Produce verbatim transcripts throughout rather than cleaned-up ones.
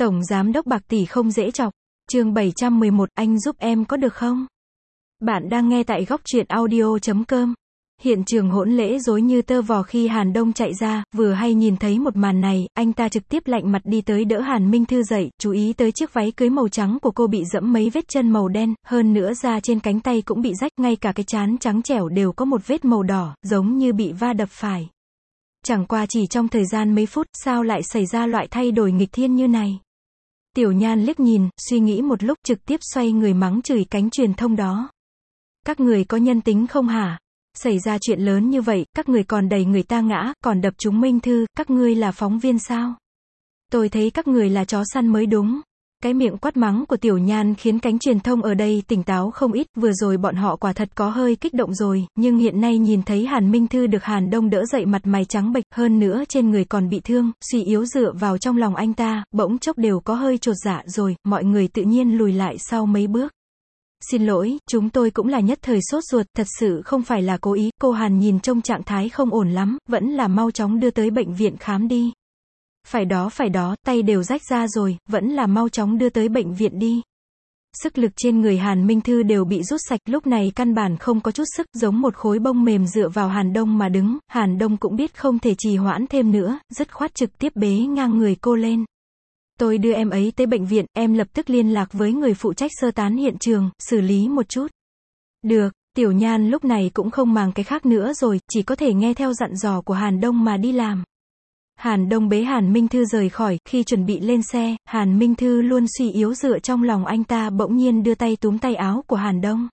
Tổng giám đốc bạc tỷ không dễ chọc. Chương bảy trăm mười một, anh giúp em có được không? Bạn đang nghe tại góc truyện audio chấm com. Hiện trường hỗn lễ rối như tơ vò khi Hàn Đông chạy ra, vừa hay nhìn thấy một màn này, anh ta trực tiếp lạnh mặt đi tới đỡ Hàn Minh Thư dậy, chú ý tới chiếc váy cưới màu trắng của cô bị dẫm mấy vết chân màu đen, hơn nữa da trên cánh tay cũng bị rách, ngay cả cái trán trắng trẻo đều có một vết màu đỏ, giống như bị va đập phải. Chẳng qua chỉ trong thời gian mấy phút, sao lại xảy ra loại thay đổi nghịch thiên như này? Tiểu Nhan liếc nhìn, suy nghĩ một lúc trực tiếp xoay người mắng chửi cánh truyền thông đó. Các người có nhân tính không hả? Xảy ra chuyện lớn như vậy, các người còn đẩy người ta ngã, còn đập chúng Minh Thư, các ngươi là phóng viên sao? Tôi thấy các người là chó săn mới đúng. Cái miệng quát mắng của Tiểu Nhan khiến cánh truyền thông ở đây tỉnh táo không ít, vừa rồi bọn họ quả thật có hơi kích động rồi, nhưng hiện nay nhìn thấy Hàn Minh Thư được Hàn Đông đỡ dậy mặt mày trắng bệch, hơn nữa trên người còn bị thương, suy yếu dựa vào trong lòng anh ta, bỗng chốc đều có hơi chột dạ rồi, mọi người tự nhiên lùi lại sau mấy bước. Xin lỗi, chúng tôi cũng là nhất thời sốt ruột, thật sự không phải là cố ý, cô Hàn nhìn trông trạng thái không ổn lắm, vẫn là mau chóng đưa tới bệnh viện khám đi. Phải đó phải đó, tay đều rách ra rồi, vẫn là mau chóng đưa tới bệnh viện đi. Sức lực trên người Hàn Minh Thư đều bị rút sạch, lúc này căn bản không có chút sức, giống một khối bông mềm dựa vào Hàn Đông mà đứng, Hàn Đông cũng biết không thể trì hoãn thêm nữa, dứt khoát trực tiếp bế ngang người cô lên. Tôi đưa em ấy tới bệnh viện, em lập tức liên lạc với người phụ trách sơ tán hiện trường, xử lý một chút. Được, Tiểu Nhan lúc này cũng không màng cái khác nữa rồi, chỉ có thể nghe theo dặn dò của Hàn Đông mà đi làm. Hàn Đông bế Hàn Minh Thư rời khỏi, khi chuẩn bị lên xe, Hàn Minh Thư luôn suy yếu dựa trong lòng anh ta bỗng nhiên đưa tay túm tay áo của Hàn Đông.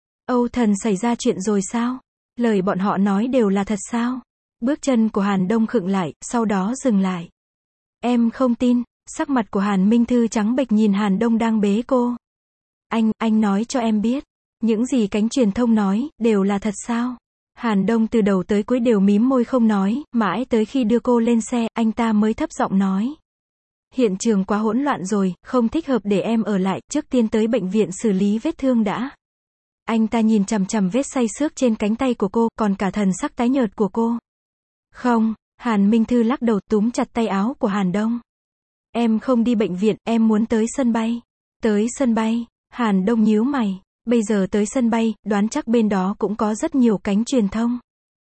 Âu thần xảy ra chuyện rồi sao? Lời bọn họ nói đều là thật sao? Bước chân của Hàn Đông khựng lại, sau đó dừng lại. Em không tin. Sắc mặt của Hàn Minh Thư trắng bệch nhìn Hàn Đông đang bế cô. Anh, anh nói cho em biết. Những gì cánh truyền thông nói, đều là thật sao? Hàn Đông từ đầu tới cuối đều mím môi không nói, mãi tới khi đưa cô lên xe, anh ta mới thấp giọng nói. Hiện trường quá hỗn loạn rồi, không thích hợp để em ở lại, trước tiên tới bệnh viện xử lý vết thương đã. Anh ta nhìn chằm chằm vết say xước trên cánh tay của cô, còn cả thần sắc tái nhợt của cô. Không, Hàn Minh Thư lắc đầu túm chặt tay áo của Hàn Đông. Em không đi bệnh viện, em muốn tới sân bay. Tới sân bay, Hàn Đông nhíu mày. Bây giờ tới sân bay, đoán chắc bên đó cũng có rất nhiều cánh truyền thông.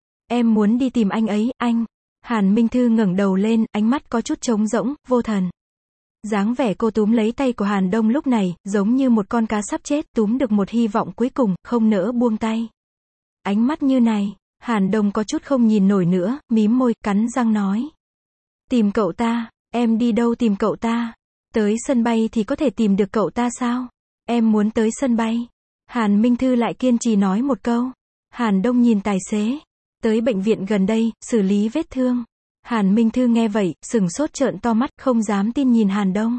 Em muốn đi tìm anh ấy, anh. Hàn Minh Thư ngẩng đầu lên, ánh mắt có chút trống rỗng, vô thần. Dáng vẻ cô túm lấy tay của Hàn Đông lúc này, giống như một con cá sắp chết, túm được một hy vọng cuối cùng, không nỡ buông tay. Ánh mắt như này, Hàn Đông có chút không nhìn nổi nữa, mím môi, cắn răng nói. Tìm cậu ta. Em đi đâu tìm cậu ta? Tới sân bay thì có thể tìm được cậu ta sao? Em muốn tới sân bay. Hàn Minh Thư lại kiên trì nói một câu. Hàn Đông nhìn tài xế. Tới bệnh viện gần đây, xử lý vết thương. Hàn Minh Thư nghe vậy, sừng sốt trợn to mắt, không dám tin nhìn Hàn Đông.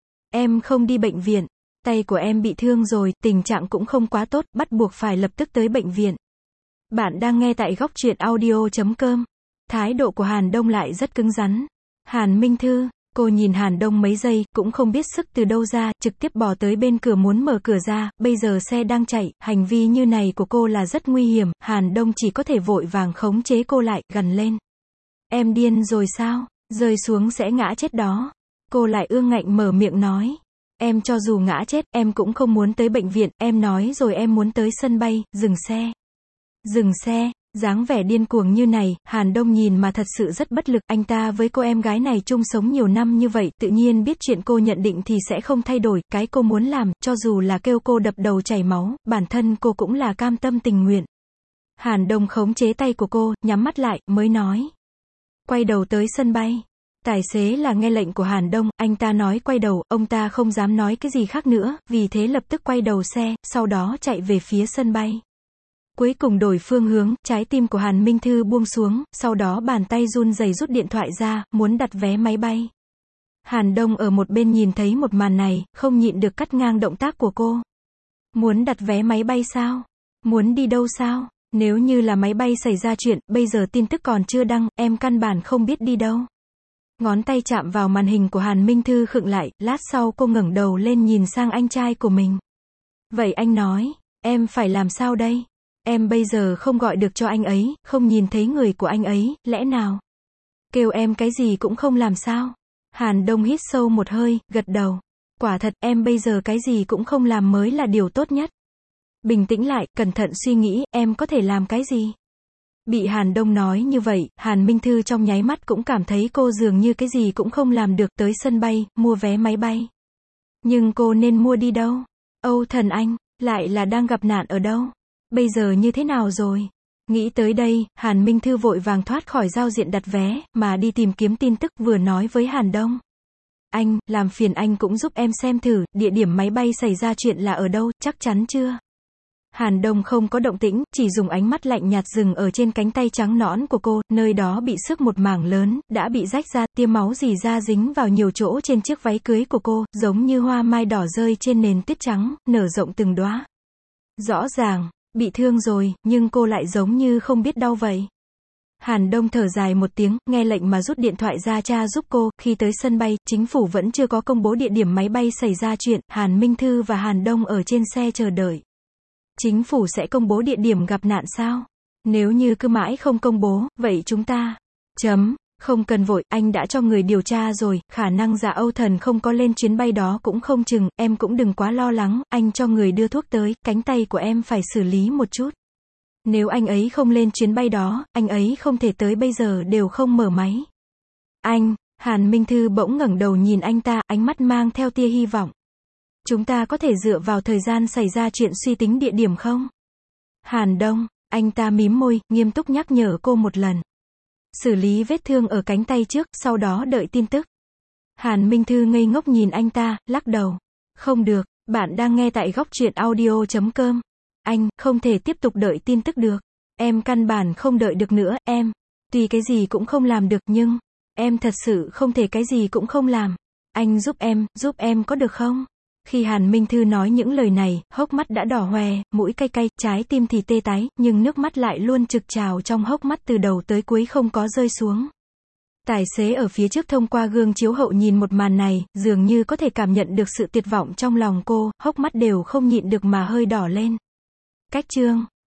Em không đi bệnh viện. Tay của em bị thương rồi, tình trạng cũng không quá tốt, bắt buộc phải lập tức tới bệnh viện. Bạn đang nghe tại góc truyện audio chấm com. Thái độ của Hàn Đông lại rất cứng rắn. Hàn Minh Thư, cô nhìn Hàn Đông mấy giây, cũng không biết sức từ đâu ra, trực tiếp bò tới bên cửa muốn mở cửa ra, bây giờ xe đang chạy, hành vi như này của cô là rất nguy hiểm, Hàn Đông chỉ có thể vội vàng khống chế cô lại, gằn lên. Em điên rồi sao, rơi xuống sẽ ngã chết đó. Cô lại ương ngạnh mở miệng nói. Em cho dù ngã chết, em cũng không muốn tới bệnh viện, em nói rồi em muốn tới sân bay, dừng xe. Dừng xe. Dáng vẻ điên cuồng như này, Hàn Đông nhìn mà thật sự rất bất lực, anh ta với cô em gái này chung sống nhiều năm như vậy, tự nhiên biết chuyện cô nhận định thì sẽ không thay đổi, cái cô muốn làm, cho dù là kêu cô đập đầu chảy máu, bản thân cô cũng là cam tâm tình nguyện. Hàn Đông khống chế tay của cô, nhắm mắt lại, mới nói. Quay đầu tới sân bay. Tài xế là nghe lệnh của Hàn Đông, anh ta nói quay đầu, ông ta không dám nói cái gì khác nữa, vì thế lập tức quay đầu xe, sau đó chạy về phía sân bay. Cuối cùng đổi phương hướng, trái tim của Hàn Minh Thư buông xuống, sau đó bàn tay run rẩy rút điện thoại ra, muốn đặt vé máy bay. Hàn Đông ở một bên nhìn thấy một màn này, không nhịn được cắt ngang động tác của cô. Muốn đặt vé máy bay sao? Muốn đi đâu sao? Nếu như là máy bay xảy ra chuyện, bây giờ tin tức còn chưa đăng, em căn bản không biết đi đâu. Ngón tay chạm vào màn hình của Hàn Minh Thư khựng lại, lát sau cô ngẩng đầu lên nhìn sang anh trai của mình. Vậy anh nói, em phải làm sao đây? Em bây giờ không gọi được cho anh ấy, không nhìn thấy người của anh ấy, lẽ nào? Kêu em cái gì cũng không làm sao? Hàn Đông hít sâu một hơi, gật đầu. Quả thật, em bây giờ cái gì cũng không làm mới là điều tốt nhất. Bình tĩnh lại, cẩn thận suy nghĩ, em có thể làm cái gì? Bị Hàn Đông nói như vậy, Hàn Minh Thư trong nháy mắt cũng cảm thấy cô dường như cái gì cũng không làm được, tới sân bay, mua vé máy bay. Nhưng cô nên mua đi đâu? Âu Thần Anh, lại là đang gặp nạn ở đâu? Bây giờ như thế nào rồi? Nghĩ tới đây, Hàn Minh Thư vội vàng thoát khỏi giao diện đặt vé, mà đi tìm kiếm tin tức, vừa nói với Hàn Đông. Anh, làm phiền anh cũng giúp em xem thử, địa điểm máy bay xảy ra chuyện là ở đâu, chắc chắn chưa? Hàn Đông không có động tĩnh, chỉ dùng ánh mắt lạnh nhạt dừng ở trên cánh tay trắng nõn của cô, nơi đó bị xước một mảng lớn, đã bị rách ra, tia máu rỉ ra dính vào nhiều chỗ trên chiếc váy cưới của cô, giống như hoa mai đỏ rơi trên nền tuyết trắng, nở rộng từng đóa. Rõ ràng, bị thương rồi, nhưng cô lại giống như không biết đau vậy. Hàn Đông thở dài một tiếng, nghe lệnh mà rút điện thoại ra tra giúp cô. Khi tới sân bay, chính phủ vẫn chưa có công bố địa điểm máy bay xảy ra chuyện, Hàn Minh Thư và Hàn Đông ở trên xe chờ đợi. Chính phủ sẽ công bố địa điểm gặp nạn sao? Nếu như cứ mãi không công bố, vậy chúng ta... Chấm, không cần vội, anh đã cho người điều tra rồi, khả năng Dạ Âu Thần không có lên chuyến bay đó cũng không chừng, em cũng đừng quá lo lắng, anh cho người đưa thuốc tới, cánh tay của em phải xử lý một chút. Nếu anh ấy không lên chuyến bay đó, anh ấy không thể tới bây giờ đều không mở máy. Anh, Hàn Minh Thư bỗng ngẩng đầu nhìn anh ta, ánh mắt mang theo tia hy vọng. Chúng ta có thể dựa vào thời gian xảy ra chuyện suy tính địa điểm không? Hàn Đông, anh ta mím môi, nghiêm túc nhắc nhở cô một lần. Xử lý vết thương ở cánh tay trước, sau đó đợi tin tức. Hàn Minh Thư ngây ngốc nhìn anh ta, lắc đầu. Không được, bạn đang nghe tại góc truyện audio chấm com. Anh, không thể tiếp tục đợi tin tức được. Em căn bản không đợi được nữa, em. Tuy cái gì cũng không làm được nhưng, em thật sự không thể cái gì cũng không làm. Anh giúp em, giúp em có được không? Khi Hàn Minh Thư nói những lời này, hốc mắt đã đỏ hoe, mũi cay cay, trái tim thì tê tái, nhưng nước mắt lại luôn trực trào trong hốc mắt từ đầu tới cuối không có rơi xuống. Tài xế ở phía trước thông qua gương chiếu hậu nhìn một màn này, dường như có thể cảm nhận được sự tuyệt vọng trong lòng cô, hốc mắt đều không nhịn được mà hơi đỏ lên. Cách chương